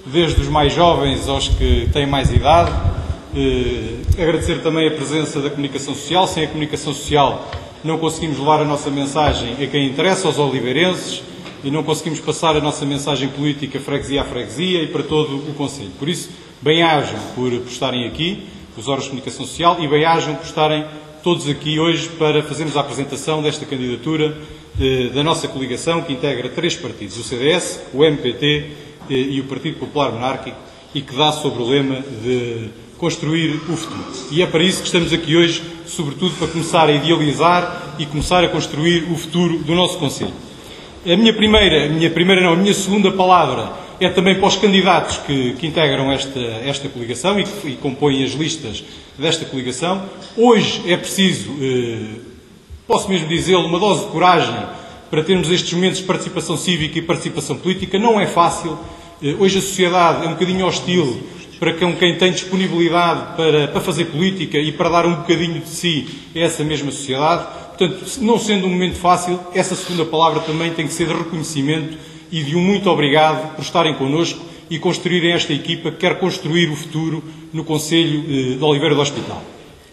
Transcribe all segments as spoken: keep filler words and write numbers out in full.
desde os mais jovens aos que têm mais idade. Eh, agradecer também a presença da comunicação social. Sem a comunicação social não conseguimos levar a nossa mensagem a quem interessa, aos oliveirenses, e não conseguimos passar a nossa mensagem política freguesia a freguesia e para todo o Conselho. Por isso, bem-ajam por, por estarem aqui, os órgãos de comunicação social, e bem-ajam por estarem todos aqui hoje para fazermos a apresentação desta candidatura eh, da nossa coligação, que integra três partidos, o C D S, o M P T eh, e o Partido Popular Monárquico, e que dá sobre o lema de construir o futuro. E é para isso que estamos aqui hoje, sobretudo para começar a idealizar e começar a construir o futuro do nosso Conselho. A minha primeira, a minha primeira não, a minha segunda palavra é também para os candidatos que, que integram esta, esta coligação e que e compõem as listas desta coligação. Hoje é preciso, eh, posso mesmo dizê-lo, uma dose de coragem para termos estes momentos de participação cívica e participação política. Não é fácil. Eh, hoje a sociedade é um bocadinho hostil para quem tem disponibilidade para, para fazer política e para dar um bocadinho de si a essa mesma sociedade. Portanto, não sendo um momento fácil, essa segunda palavra também tem que ser de reconhecimento e de um muito obrigado por estarem connosco e construírem esta equipa que quer construir o futuro no Concelho de Oliveira do Hospital.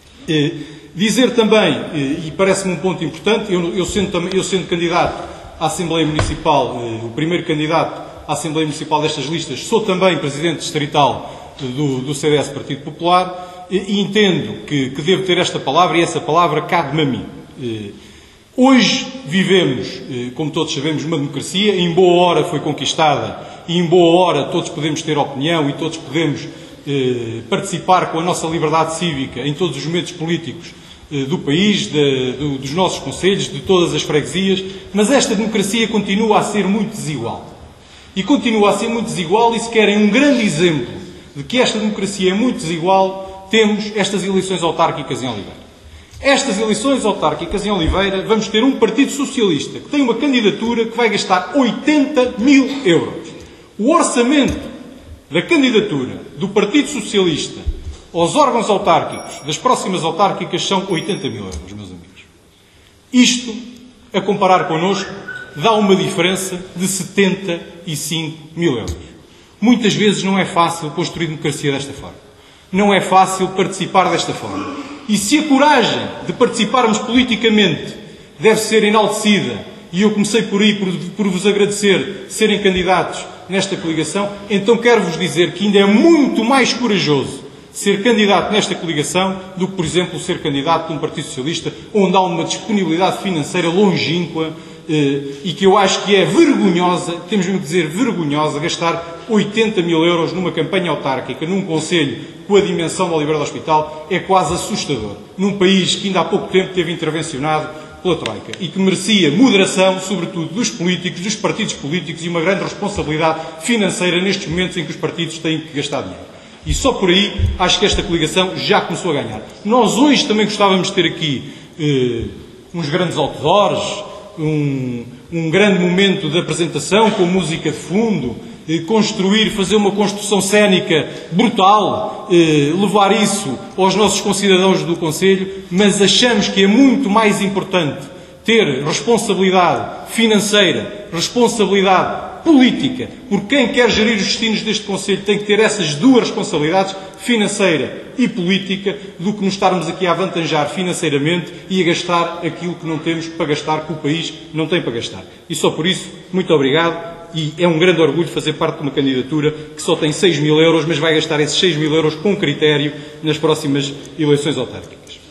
Dizer também, e parece-me um ponto importante, eu, eu, sendo, eu sendo candidato à Assembleia Municipal, o primeiro candidato à Assembleia Municipal destas listas, sou também Presidente Distrital do, do C D S Partido Popular e entendo que, que devo ter esta palavra e essa palavra cabe-me a mim. Hoje vivemos, como todos sabemos, uma democracia, em boa hora foi conquistada e em boa hora todos podemos ter opinião e todos podemos eh, participar com a nossa liberdade cívica em todos os momentos políticos eh, do país, de, do, dos nossos concelhos, de todas as freguesias, mas esta democracia continua a ser muito desigual. E continua a ser muito desigual e se querem um grande exemplo de que esta democracia é muito desigual, temos estas eleições autárquicas em Oliveira. Estas eleições autárquicas em Oliveira vamos ter um Partido Socialista que tem uma candidatura que vai gastar oitenta mil euros. O orçamento da candidatura do Partido Socialista aos órgãos autárquicos das próximas autárquicas são oitenta mil euros, meus amigos. Isto, a comparar connosco, dá uma diferença de setenta e cinco mil euros. Muitas vezes não é fácil construir democracia desta forma. Não é fácil participar desta forma. E se a coragem de participarmos politicamente deve ser enaltecida, e eu comecei por aí, por, por vos agradecer serem candidatos nesta coligação, então quero-vos dizer que ainda é muito mais corajoso ser candidato nesta coligação do que, por exemplo, ser candidato de um Partido Socialista, onde há uma disponibilidade financeira longínqua eh, e que eu acho que é vergonhosa, temos mesmo que dizer vergonhosa, gastar oitenta mil euros numa campanha autárquica, num concelho com a dimensão da Oliveira do Hospital, é quase assustador. Num país que ainda há pouco tempo teve intervencionado pela Troika e que merecia moderação, sobretudo dos políticos, dos partidos políticos e uma grande responsabilidade financeira nestes momentos em que os partidos têm que gastar dinheiro. E só por aí acho que esta coligação já começou a ganhar. Nós hoje também gostávamos de ter aqui eh, uns grandes outdoors, um, um grande momento de apresentação com música de fundo, construir, fazer uma construção cénica brutal, eh, levar isso aos nossos concidadãos do Conselho, mas achamos que é muito mais importante ter responsabilidade financeira, responsabilidade política, porque quem quer gerir os destinos deste Conselho tem que ter essas duas responsabilidades, financeira e política, do que nos estarmos aqui a avantajar financeiramente e a gastar aquilo que não temos para gastar, que o país não tem para gastar. E só por isso, muito obrigado. E é um grande orgulho fazer parte de uma candidatura que só tem seis mil euros, mas vai gastar esses seis mil euros com critério nas próximas eleições autárquicas.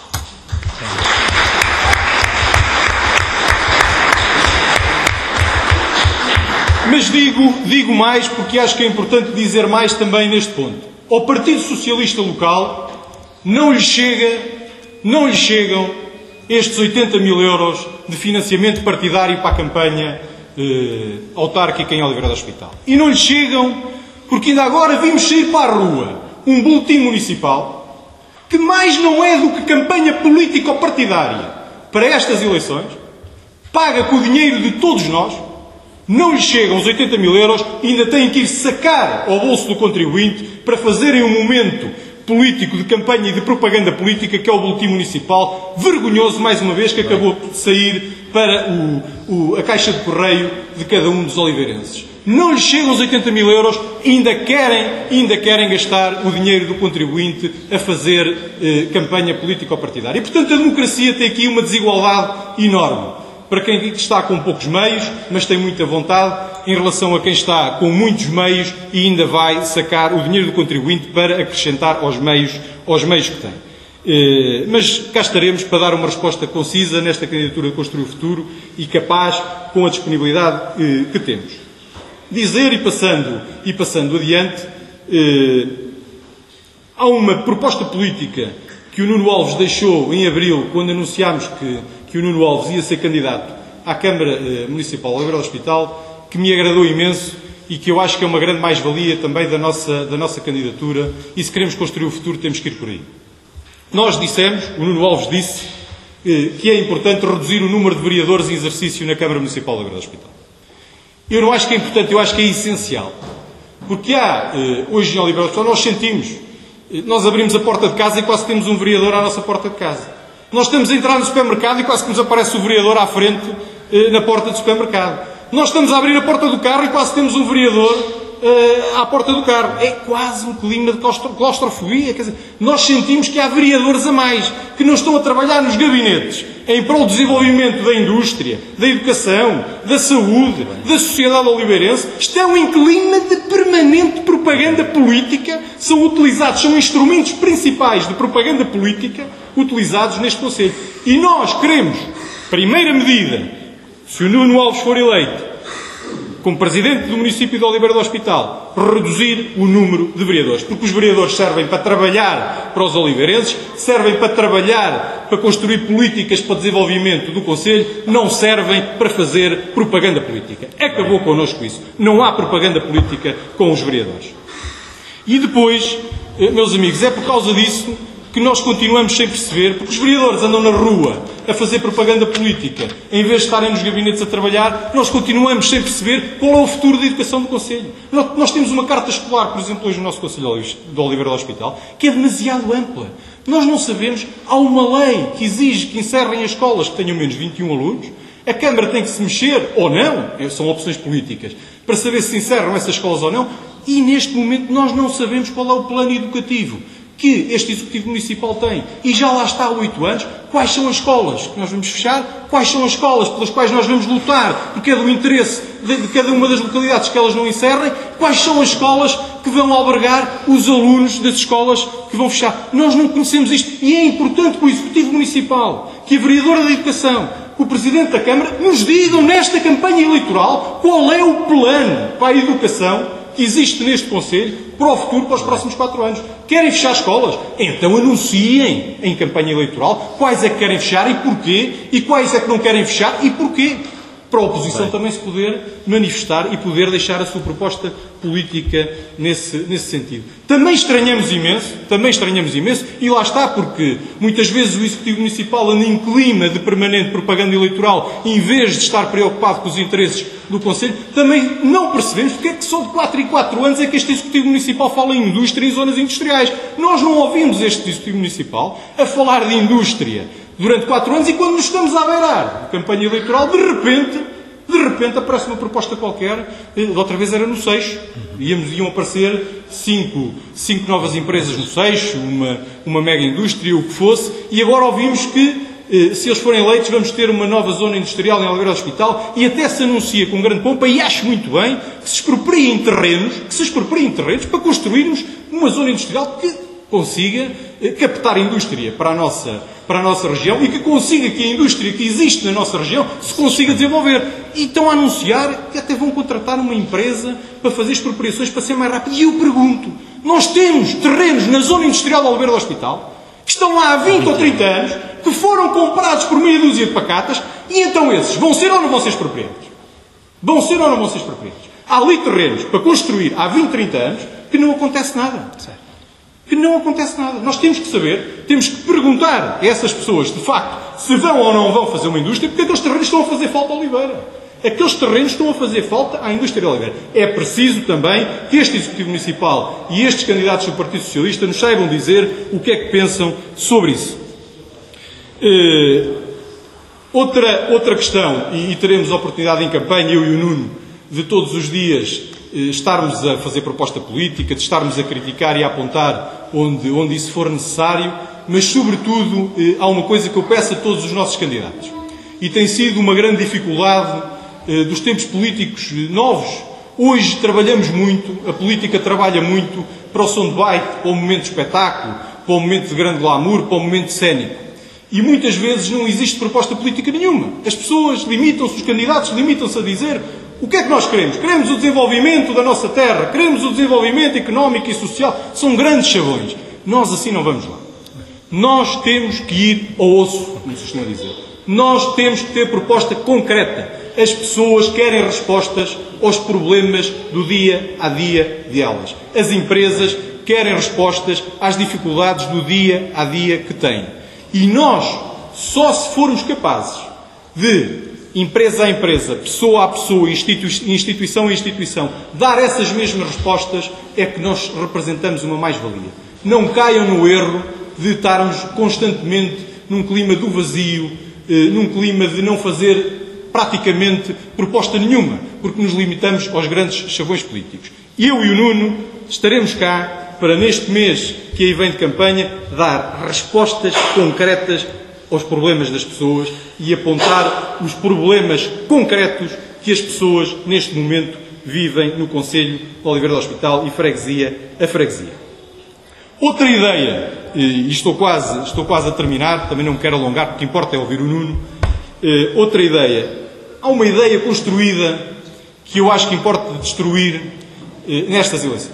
Mas digo, digo mais porque acho que é importante dizer mais também neste ponto. Ao Partido Socialista local não lhe chega, não lhe chegam estes oitenta mil euros de financiamento partidário para a campanha Uh, autárquica em Oliveira do Hospital. E não lhe chegam porque ainda agora vimos sair para a rua um boletim municipal que mais não é do que campanha político-partidária para estas eleições, paga com o dinheiro de todos nós, não lhe chegam os oitenta mil euros e ainda têm que ir sacar ao bolso do contribuinte para fazerem um momento político de campanha e de propaganda política que é o boletim municipal, vergonhoso mais uma vez, que acabou de sair para o, o, a caixa de correio de cada um dos oliveirenses. não lhes chegam os oitenta mil euros e ainda querem, ainda querem gastar o dinheiro do contribuinte a fazer eh, campanha político-partidária. E, portanto, a democracia tem aqui uma desigualdade enorme. Para quem está com poucos meios, mas tem muita vontade, em relação a quem está com muitos meios e ainda vai sacar o dinheiro do contribuinte para acrescentar aos meios, aos meios que tem. Eh, mas cá estaremos para dar uma resposta concisa nesta candidatura de Construir o Futuro e capaz com a disponibilidade eh, que temos. Dizer, e passando, e passando adiante, eh, há uma proposta política que o Nuno Alves deixou em abril, quando anunciámos que, que o Nuno Alves ia ser candidato à Câmara eh, Municipal de Oliveira do Hospital, que me agradou imenso e que eu acho que é uma grande mais-valia também da nossa, da nossa candidatura, e se queremos construir o futuro temos que ir por aí. Nós dissemos, o Nuno Alves disse, eh, que é importante reduzir o número de vereadores em exercício na Câmara Municipal de Oliveira do Hospital. Eu não acho que é importante, eu acho que é essencial. Porque há, eh, hoje em Oliveira do Hospital, nós sentimos, eh, nós abrimos a porta de casa e quase temos um vereador à nossa porta de casa. Nós estamos a entrar no supermercado e quase que nos aparece o vereador à frente, eh, na porta do supermercado. Nós estamos a abrir a porta do carro e quase temos um vereador uh, à porta do carro. É quase um clima de claustrofobia. Quer dizer, nós sentimos que há vereadores a mais, que não estão a trabalhar nos gabinetes em prol do desenvolvimento da indústria, da educação, da saúde, da sociedade oliveirense. Estão em clima de permanente propaganda política, são utilizados, são instrumentos principais de propaganda política utilizados neste Conselho. E nós queremos, primeira medida, se o Nuno Alves for eleito como Presidente do município de Oliveira do Hospital, reduzir o número de vereadores. Porque os vereadores servem para trabalhar para os oliveirenses, servem para trabalhar, para construir políticas para o desenvolvimento do Conselho, não servem para fazer propaganda política. Acabou connosco isso. Não há propaganda política com os vereadores. E depois, meus amigos, é por causa disso que nós continuamos sem perceber, porque os vereadores andam na rua a fazer propaganda política, em vez de estarem nos gabinetes a trabalhar, nós continuamos sem perceber qual é o futuro da educação do Conselho. Nós, nós temos uma carta escolar, por exemplo, hoje no nosso Conselho de Oliveira do Hospital, que é demasiado ampla. Nós não sabemos, há uma lei que exige que encerrem as escolas que tenham menos de vinte e um alunos, a Câmara tem que se mexer, ou não, são opções políticas, para saber se encerram essas escolas ou não, e neste momento nós não sabemos qual é o plano educativo que este Executivo Municipal tem, e já lá está há oito anos, quais são as escolas que nós vamos fechar, quais são as escolas pelas quais nós vamos lutar, porque é do interesse de, de cada uma das localidades que elas não encerrem, quais são as escolas que vão albergar os alunos das escolas que vão fechar. Nós não conhecemos isto, e é importante que o Executivo Municipal, que a Vereadora da Educação, que o Presidente da Câmara, nos digam nesta campanha eleitoral qual é o plano para a educação que existe neste Conselho para o futuro, para os próximos quatro anos. Querem fechar escolas? Então anunciem em campanha eleitoral quais é que querem fechar e porquê, e quais é que não querem fechar e porquê. Para a oposição Bem. também se poder manifestar e poder deixar a sua proposta política nesse, nesse sentido. Também estranhamos imenso, também estranhamos imenso, e lá está, porque muitas vezes o Executivo Municipal anda em clima de permanente propaganda eleitoral, em vez de estar preocupado com os interesses do Conselho, também não percebemos porque é que só de quatro em quatro anos é que este Executivo Municipal fala em indústria e zonas industriais. Nós não ouvimos este Executivo Municipal a falar de indústria durante quatro anos, e quando nos estamos a beirar de campanha eleitoral, de repente, de repente aparece uma proposta qualquer, outra vez era no Seixo, íamos, iam aparecer cinco, cinco novas empresas no Seixo, uma, uma mega indústria, o que fosse, e agora ouvimos que, se eles forem eleitos, vamos ter uma nova zona industrial em Oliveira do Hospital, e até se anuncia com grande pompa, e acho muito bem, que se expropriem terrenos, que se expropriem terrenos para construirmos uma zona industrial que consiga captar indústria para a nossa, para a nossa região, e que consiga que a indústria que existe na nossa região se consiga desenvolver. E estão a anunciar que até vão contratar uma empresa para fazer expropriações para ser mais rápido. E eu pergunto, nós temos terrenos na zona industrial de Oliveira do Hospital, que estão lá há vinte ou trinta anos, que foram comprados por meia dúzia de pacatas, e então esses vão ser ou não vão ser expropriados? Vão ser ou não vão ser expropriados? Há ali terrenos para construir há vinte, trinta anos que não acontece nada. Certo. Que não acontece nada. Nós temos que saber, temos que perguntar a essas pessoas, de facto, se vão ou não vão fazer uma indústria, porque aqueles terrenos estão a fazer falta à Oliveira. Aqueles terrenos estão a fazer falta à indústria de Oliveira. É preciso também que este Executivo Municipal e estes candidatos do Partido Socialista nos saibam dizer o que é que pensam sobre isso. Uh, outra, outra questão, e, e teremos a oportunidade em campanha, eu e o Nuno, de todos os dias estarmos a fazer proposta política, de estarmos a criticar e a apontar onde, onde isso for necessário, mas, sobretudo, há uma coisa que eu peço a todos os nossos candidatos. E tem sido uma grande dificuldade dos tempos políticos novos. Hoje trabalhamos muito, a política trabalha muito para o soundbite, para o momento de espetáculo, para o momento de grande glamour, para o momento cénico. E muitas vezes não existe proposta política nenhuma. As pessoas limitam-se, os candidatos limitam-se a dizer o que é que nós queremos. Queremos o desenvolvimento da nossa terra, queremos o desenvolvimento económico e social. São grandes chavões. Nós assim não vamos lá. Nós temos que ir ao osso, como se costuma dizer. Nós temos que ter proposta concreta. As pessoas querem respostas aos problemas do dia a dia delas. As empresas querem respostas às dificuldades do dia a dia que têm. E nós, só se formos capazes de, empresa a empresa, pessoa a pessoa, instituição a instituição, dar essas mesmas respostas, é que nós representamos uma mais-valia. Não caiam no erro de estarmos constantemente num clima do vazio, num clima de não fazer praticamente proposta nenhuma, porque nos limitamos aos grandes chavões políticos. Eu e o Nuno estaremos cá para, neste mês que aí vem de campanha, dar respostas concretas aos problemas das pessoas e apontar os problemas concretos que as pessoas, neste momento, vivem no Concelho de Oliveira do Hospital e freguesia a freguesia. Outra ideia, e estou quase, estou quase a terminar, também não me quero alongar, porque importa é ouvir o Nuno. Outra ideia. Há uma ideia construída que eu acho que importa destruir nestas eleições.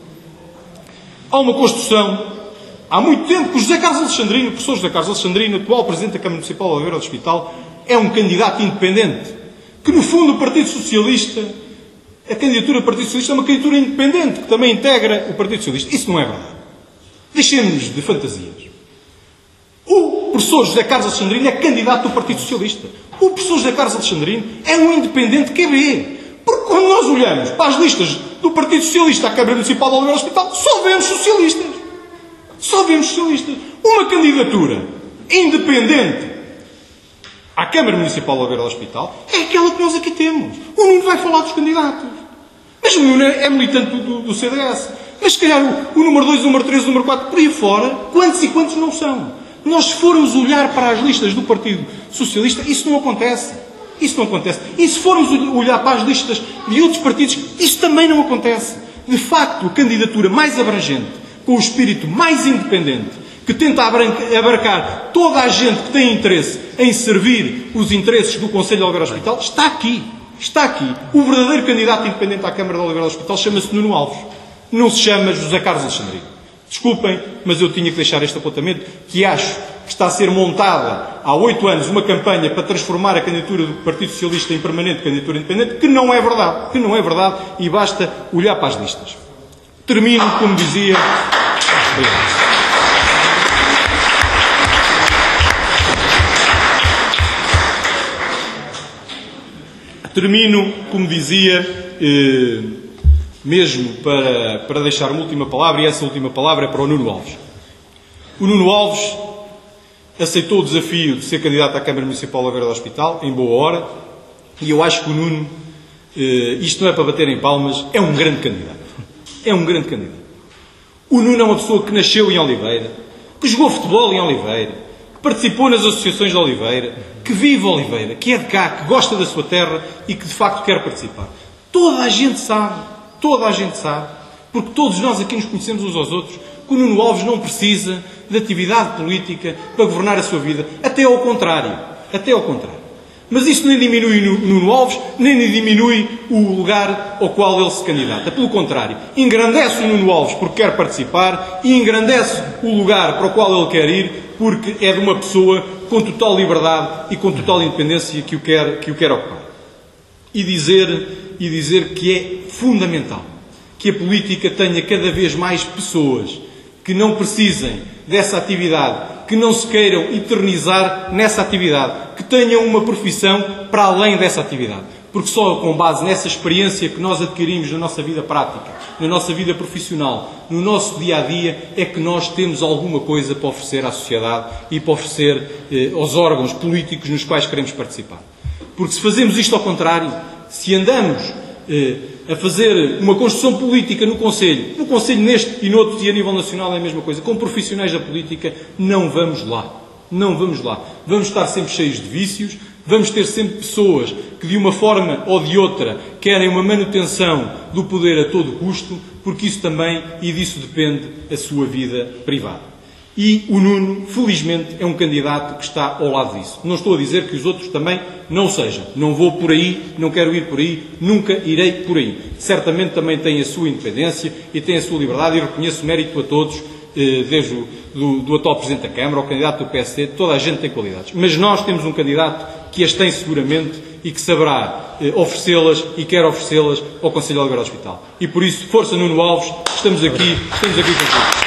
Há uma construção, há muito tempo, que o José Carlos Alexandrino, o professor José Carlos Alexandrino, atual Presidente da Câmara Municipal de Oliveira do Hospital, é um candidato independente. Que, no fundo, o Partido Socialista, a candidatura do Partido Socialista é uma candidatura independente, que também integra o Partido Socialista. Isso não é verdade. Deixemos de fantasias. O professor José Carlos Alexandrino é candidato do Partido Socialista. O professor José Carlos Alexandrino é um independente Q B. Porque quando nós olhamos para as listas do Partido Socialista à Câmara Municipal de Oliveira do Hospital, só vemos socialistas. Só vemos socialistas. Uma candidatura independente à Câmara Municipal de Oliveira do Hospital é aquela que nós aqui temos. O Nuno vai falar dos candidatos. Mas o Nuno é militante do, do C D S. Mas se calhar o, o número dois, o número três, o número quatro, por aí fora, quantos e quantos não são? Nós, se formos olhar para as listas do Partido Socialista, isso não acontece. Isso não acontece. E se formos olhar para as listas de outros partidos, isso também não acontece. De facto, a candidatura mais abrangente, com o espírito mais independente, que tenta abarcar toda a gente que tem interesse em servir os interesses do Concelho de Oliveira do Hospital, está aqui. Está aqui. O verdadeiro candidato independente à Câmara de Oliveira do Hospital chama-se Nuno Alves. Não se chama José Carlos Alexandrino. Desculpem, mas eu tinha que deixar este apontamento, que acho que está a ser montada há oito anos uma campanha para transformar a candidatura do Partido Socialista em permanente candidatura independente, que não é verdade. Que não é verdade e basta olhar para as listas. Termino, como dizia... Termino, como dizia... Eh, mesmo para, para deixar uma última palavra, e essa última palavra é para o Nuno Alves. O Nuno Alves aceitou o desafio de ser candidato à Câmara Municipal de Oliveira do Hospital, em boa hora, e eu acho que o Nuno, eh, isto não é para bater em palmas, é um grande candidato. É um grande candidato. O Nuno é uma pessoa que nasceu em Oliveira, que jogou futebol em Oliveira, que participou nas associações de Oliveira, que vive Oliveira, que é de cá, que gosta da sua terra e que de facto quer participar. Toda a gente sabe. Toda a gente sabe, porque todos nós aqui nos conhecemos uns aos outros, que o Nuno Alves não precisa de atividade política para governar a sua vida. Até ao contrário. Até ao contrário. Mas isso nem diminui o Nuno Alves, nem diminui o lugar ao qual ele se candidata. Pelo contrário, engrandece o Nuno Alves porque quer participar e engrandece o lugar para o qual ele quer ir porque é de uma pessoa com total liberdade e com total independência que o quer, que o quer ocupar. E dizer, e dizer que é fundamental que a política tenha cada vez mais pessoas que não precisem dessa atividade, que não se queiram eternizar nessa atividade, que tenham uma profissão para além dessa atividade. Porque só com base nessa experiência que nós adquirimos na nossa vida prática, na nossa vida profissional, no nosso dia-a-dia, é que nós temos alguma coisa para oferecer à sociedade e para oferecer eh, aos órgãos políticos nos quais queremos participar. Porque se fazemos isto ao contrário, se andamos eh, a fazer uma construção política no Conselho, no Conselho neste e noutros e a nível nacional é a mesma coisa, com profissionais da política, não vamos lá. Não vamos lá. Vamos estar sempre cheios de vícios, vamos ter sempre pessoas que de uma forma ou de outra querem uma manutenção do poder a todo custo, porque isso também, e disso depende, a sua vida privada. E o Nuno, felizmente, é um candidato que está ao lado disso. Não estou a dizer que os outros também não sejam. Não vou por aí, não quero ir por aí, nunca irei por aí. Certamente também tem a sua independência e tem a sua liberdade e reconheço mérito a todos, desde o do, do atual Presidente da Câmara, ao candidato do P S D, toda a gente tem qualidades. Mas nós temos um candidato que as tem seguramente e que saberá eh, oferecê-las e quer oferecê-las ao Conselho de Oliveira do Hospital. E por isso, força Nuno Alves, estamos aqui, estamos aqui contigo.